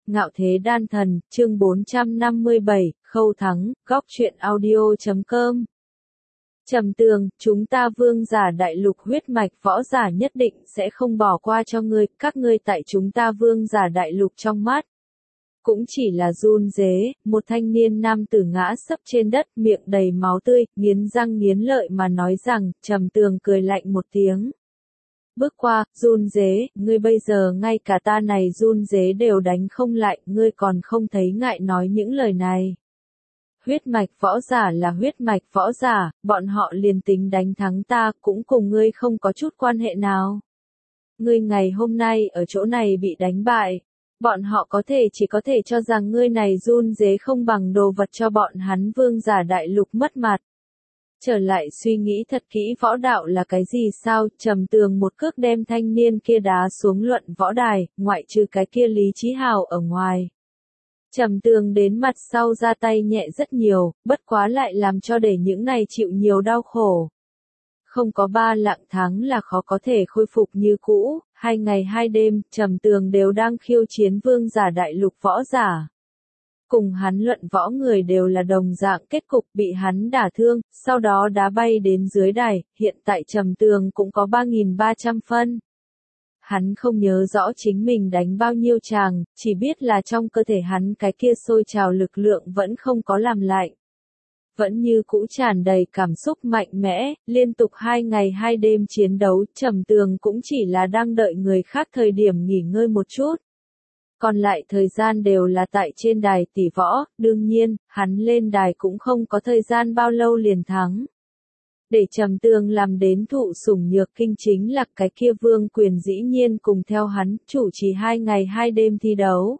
Ngạo Thế Đan Thần, chương 457, Khâu Thắng, góc truyện audio.com. Trầm Tường, chúng ta vương giả đại lục huyết mạch võ giả nhất định sẽ không bỏ qua cho ngươi, các ngươi tại chúng ta vương giả đại lục trong mắt. Cũng chỉ là run rế, một thanh niên nam tử ngã sấp trên đất, miệng đầy máu tươi, nghiến răng nghiến lợi mà nói rằng. Trầm Tường cười lạnh một tiếng. Bước qua, run rế, ngươi bây giờ ngay cả ta này run rế đều đánh không lại, ngươi còn không thấy ngại nói những lời này. Huyết mạch võ giả là huyết mạch võ giả, bọn họ liền tính đánh thắng ta, cũng cùng ngươi không có chút quan hệ nào. Ngươi ngày hôm nay ở chỗ này bị đánh bại, bọn họ chỉ có thể cho rằng ngươi này run rế không bằng đồ vật cho bọn hắn vương giả đại lục mất mặt. Trở lại suy nghĩ thật kỹ võ đạo là cái gì sao, Trầm Tường một cước đem thanh niên kia đá xuống luận võ đài, ngoại trừ cái kia Lý Chí Hào ở ngoài. Trầm Tường đến mặt sau ra tay nhẹ rất nhiều, bất quá lại làm cho để những này chịu nhiều đau khổ. Không có 3 lạng tháng là khó có thể khôi phục như cũ, 2 ngày 2 đêm, Trầm Tường đều đang khiêu chiến vương giả đại lục võ giả. Cùng hắn luận võ người đều là đồng dạng kết cục bị hắn đả thương, sau đó đá bay đến dưới đài, hiện tại Trầm Tường cũng có 3.300 phân. Hắn không nhớ rõ chính mình đánh bao nhiêu tràng, chỉ biết là trong cơ thể hắn cái kia sôi trào lực lượng vẫn không có làm lạnh. Vẫn như cũ tràn đầy cảm xúc mạnh mẽ, liên tục 2 ngày 2 đêm chiến đấu, Trầm Tường cũng chỉ là đang đợi người khác thời điểm nghỉ ngơi một chút. Còn lại thời gian đều là tại trên đài tỷ võ, đương nhiên, hắn lên đài cũng không có thời gian bao lâu liền thắng. Để Trầm Tường làm đến thụ sủng nhược kinh chính là cái kia Vương Quyền dĩ nhiên cùng theo hắn, chủ trì 2 ngày 2 đêm thi đấu.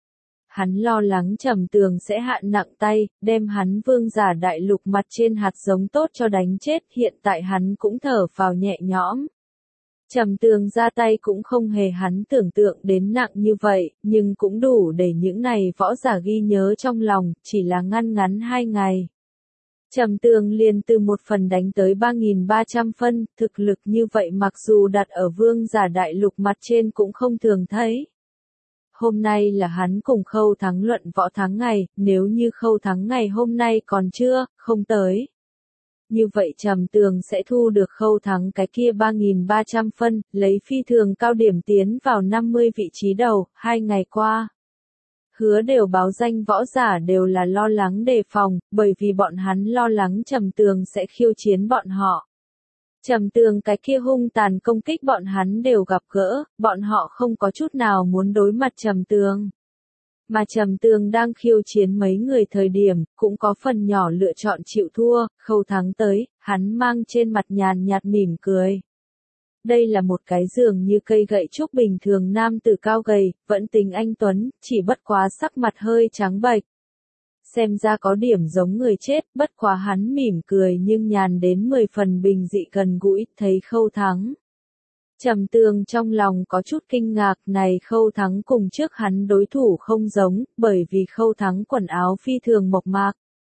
Hắn lo lắng Trầm Tường sẽ hạ nặng tay, đem hắn vương giả đại lục mặt trên hạt giống tốt cho đánh chết, hiện tại hắn cũng thở phào nhẹ nhõm. Trầm Tường ra tay cũng không hề hắn tưởng tượng đến nặng như vậy, nhưng cũng đủ để những này võ giả ghi nhớ trong lòng, chỉ là ngăn 2 ngày. Trầm Tường liền từ một phần đánh tới 3.300 phân, thực lực như vậy mặc dù đặt ở vương giả đại lục mặt trên cũng không thường thấy. Hôm nay là hắn cùng Khâu Thắng luận võ thắng ngày, nếu như Khâu Thắng ngày hôm nay còn không tới. Như vậy Trầm Tường sẽ thu được Khâu Thắng cái kia 3.300 phân, lấy phi thường cao điểm tiến vào 50 vị trí đầu, 2 ngày qua. Hứa đều báo danh võ giả đều là lo lắng đề phòng, bởi vì bọn hắn lo lắng Trầm Tường sẽ khiêu chiến bọn họ. Trầm Tường cái kia hung tàn công kích bọn hắn đều gặp gỡ, bọn họ không có chút nào muốn đối mặt Trầm Tường. Mà Trầm Tường đang khiêu chiến mấy người thời điểm, cũng có phần nhỏ lựa chọn chịu thua, Khâu Thắng tới, hắn mang trên mặt nhàn nhạt mỉm cười. Đây là một cái dường như cây gậy trúc bình thường nam tử cao gầy, vẫn tính anh tuấn, chỉ bất quá sắc mặt hơi trắng bệch. Xem ra có điểm giống người chết, bất quá hắn mỉm cười nhưng nhàn đến 10 phần bình dị gần gũi, thấy Khâu Thắng. Trầm Tường trong lòng có chút kinh ngạc, này Khâu Thắng cùng trước hắn đối thủ không giống, bởi vì Khâu Thắng quần áo phi thường mộc mạc.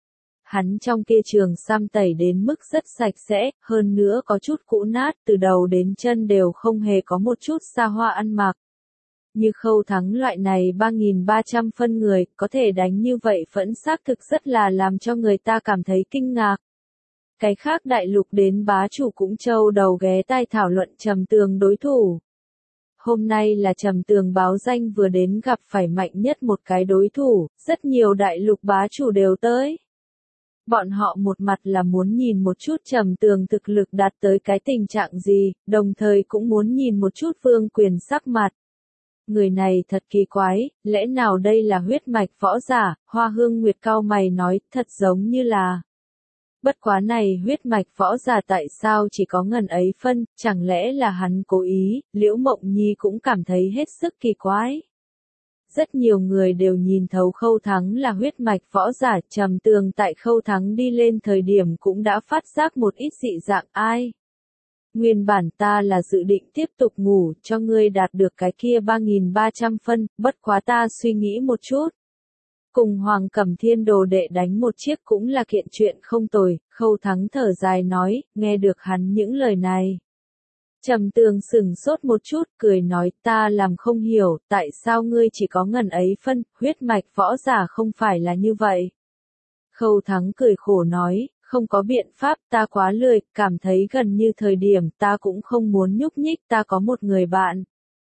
Hắn trong kia trường xăm tẩy đến mức rất sạch sẽ, hơn nữa có chút cũ nát, từ đầu đến chân đều không hề có một chút xa hoa ăn mặc. Như Khâu Thắng loại này 3.300 phân người, có thể đánh như vậy vẫn xác thực rất là làm cho người ta cảm thấy kinh ngạc. Cái khác đại lục đến bá chủ cũng châu đầu ghé tai thảo luận Trầm Tường đối thủ. Hôm nay là Trầm Tường báo danh vừa đến gặp phải mạnh nhất một cái đối thủ, rất nhiều đại lục bá chủ đều tới. Bọn họ một mặt là muốn nhìn một chút Trầm Tường thực lực đạt tới cái tình trạng gì, đồng thời cũng muốn nhìn một chút Vương Quyền sắc mặt. Người này thật kỳ quái, lẽ nào đây là huyết mạch võ giả, Hoa Hương Nguyệt cau mày nói, thật giống như là. Bất quá này huyết mạch võ giả tại sao chỉ có ngần ấy phân, chẳng lẽ là hắn cố ý, Liễu Mộng Nhi cũng cảm thấy hết sức kỳ quái. Rất nhiều người đều nhìn thấu Khâu Thắng là huyết mạch võ giả, Trầm Tường tại Khâu Thắng đi lên thời điểm cũng đã phát giác một ít dị dạng ai. Nguyên bản ta là dự định tiếp tục ngủ cho ngươi đạt được cái kia 3.300 phân, bất quá ta suy nghĩ một chút. Cùng Hoàng Cẩm Thiên đồ đệ đánh một chiếc cũng là kiện chuyện không tồi, Khâu Thắng thở dài nói, nghe được hắn những lời này. Trầm Tường sửng sốt một chút, cười nói ta làm không hiểu, tại sao ngươi chỉ có ngần ấy phân, huyết mạch võ giả không phải là như vậy. Khâu Thắng cười khổ nói, không có biện pháp, ta quá lười, cảm thấy gần như thời điểm ta cũng không muốn nhúc nhích, ta có một người bạn.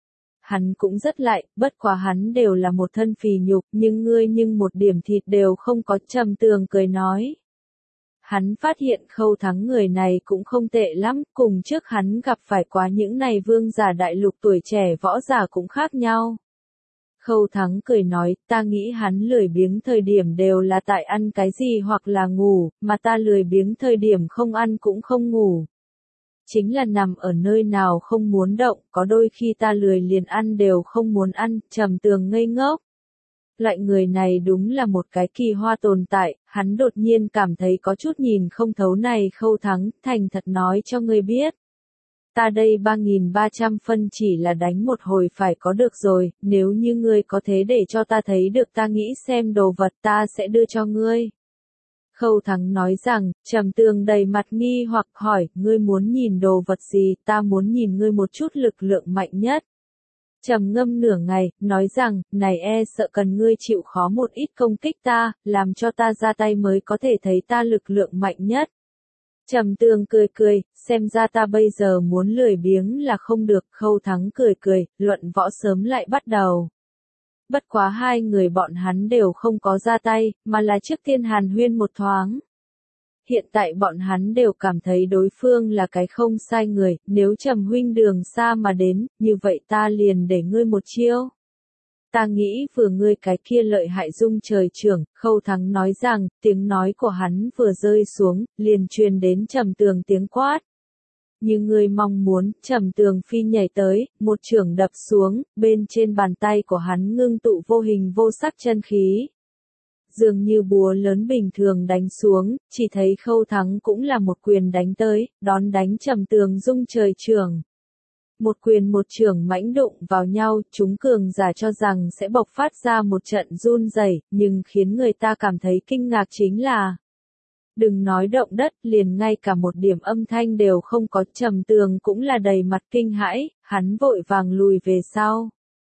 Hắn cũng rất lại, bất quá hắn đều là một thân phì nhục, nhưng ngươi nhưng một điểm thịt đều không có. Trầm Tường cười nói. Hắn phát hiện Khâu Thắng người này cũng không tệ lắm, cùng trước hắn gặp phải quá những này vương giả đại lục tuổi trẻ võ giả cũng khác nhau. Khâu Thắng cười nói, ta nghĩ hắn lười biếng thời điểm đều là tại ăn cái gì hoặc là ngủ, mà ta lười biếng thời điểm không ăn cũng không ngủ. Chính là nằm ở nơi nào không muốn động, có đôi khi ta lười liền ăn đều không muốn ăn. Trầm Tường ngây ngốc. Loại người này đúng là một cái kỳ hoa tồn tại, hắn đột nhiên cảm thấy có chút nhìn không thấu này. Khâu Thắng, thành thật nói cho ngươi biết. Ta đây 3.300 phân chỉ là đánh một hồi phải có được rồi, nếu như ngươi có thế để cho ta thấy được ta nghĩ xem đồ vật ta sẽ đưa cho ngươi. Khâu Thắng nói rằng, Trầm Tường đầy mặt nghi hoặc hỏi, ngươi muốn nhìn đồ vật gì, ta muốn nhìn ngươi một chút lực lượng mạnh nhất. Trầm ngâm nửa ngày, nói rằng, này sợ cần ngươi chịu khó một ít công kích ta, làm cho ta ra tay mới có thể thấy ta lực lượng mạnh nhất. Trầm Tường cười cười, xem ra ta bây giờ muốn lười biếng là không được. Khâu Thắng cười cười, luận võ sớm lại bắt đầu. Bất quá hai người bọn hắn đều không có ra tay, mà là trước tiên hàn huyên một thoáng. Hiện tại bọn hắn đều cảm thấy đối phương là cái không sai người, nếu Trầm huynh đường xa mà đến, như vậy ta liền để ngươi một chiêu. Ta nghĩ vừa ngươi cái kia lợi hại dung trời trưởng. Khâu Thắng nói rằng, tiếng nói của hắn vừa rơi xuống, liền truyền đến Trầm Tường tiếng quát. Như ngươi mong muốn, Trầm Tường phi nhảy tới, một chưởng đập xuống, bên trên bàn tay của hắn ngưng tụ vô hình vô sắc chân khí. Dường như búa lớn bình thường đánh xuống, chỉ thấy Khâu Thắng cũng là một quyền đánh tới, đón đánh Trầm Tường dung trời trưởng. Một quyền một chưởng mãnh đụng vào nhau, chúng cường giả cho rằng sẽ bộc phát ra một trận run rẩy, nhưng khiến người ta cảm thấy kinh ngạc chính là đừng nói động đất, liền ngay cả một điểm âm thanh đều không có. Trầm Tường cũng là đầy mặt kinh hãi, hắn vội vàng lùi về sau.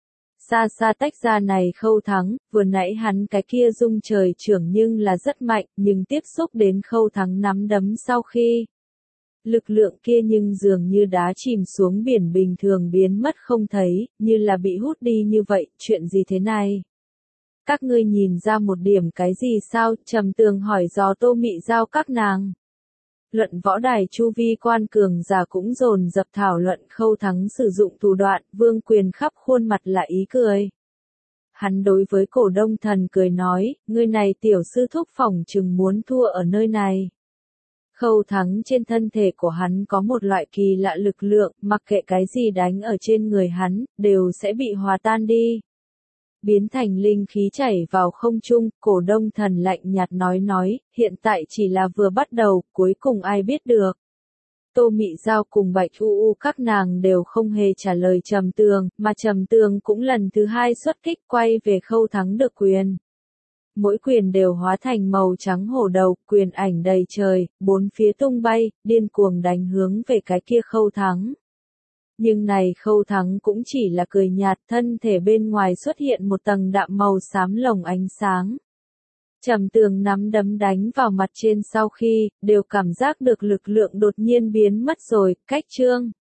Xa xa tách ra này. Khâu Thắng, vừa nãy hắn cái kia dung trời trưởng nhưng là rất mạnh, nhưng tiếp xúc đến Khâu Thắng nắm đấm sau khi. Lực lượng kia nhưng dường như đá chìm xuống biển bình thường biến mất không thấy, như là bị hút đi như vậy. Chuyện gì thế này? Các ngươi nhìn ra một điểm cái gì sao? Trầm Tường hỏi dò Tô Mị Giao các nàng. Luận võ đài chu vi quan cường giả cũng dồn dập thảo luận. Khâu Thắng sử dụng thủ đoạn, vương quyền khắp khuôn mặt là ý cười. Hắn đối với Cổ Đông Thần cười nói, ngươi này tiểu sư thúc phỏng chừng muốn thua ở nơi này. Khâu Thắng trên thân thể của hắn có một loại kỳ lạ lực lượng, mặc kệ cái gì đánh ở trên người hắn, đều sẽ bị hòa tan đi. Biến thành linh khí chảy vào không trung. Cổ Đông Thần lạnh nhạt nói, hiện tại chỉ là vừa bắt đầu, cuối cùng ai biết được. Tô Mị Giao cùng Bạch U các nàng đều không hề trả lời Trầm Tường, mà Trầm Tường cũng lần thứ hai xuất kích quay về Khâu Thắng được quyền. Mỗi quyền đều hóa thành màu trắng hổ đầu, quyền ảnh đầy trời, bốn phía tung bay, điên cuồng đánh hướng về cái kia Khâu Thắng. Nhưng này Khâu Thắng cũng chỉ là cười nhạt, thân thể bên ngoài xuất hiện một tầng đạm màu xám lồng ánh sáng. Trầm Tường nắm đấm đánh vào mặt trên sau khi, đều cảm giác được lực lượng đột nhiên biến mất rồi. Cách chương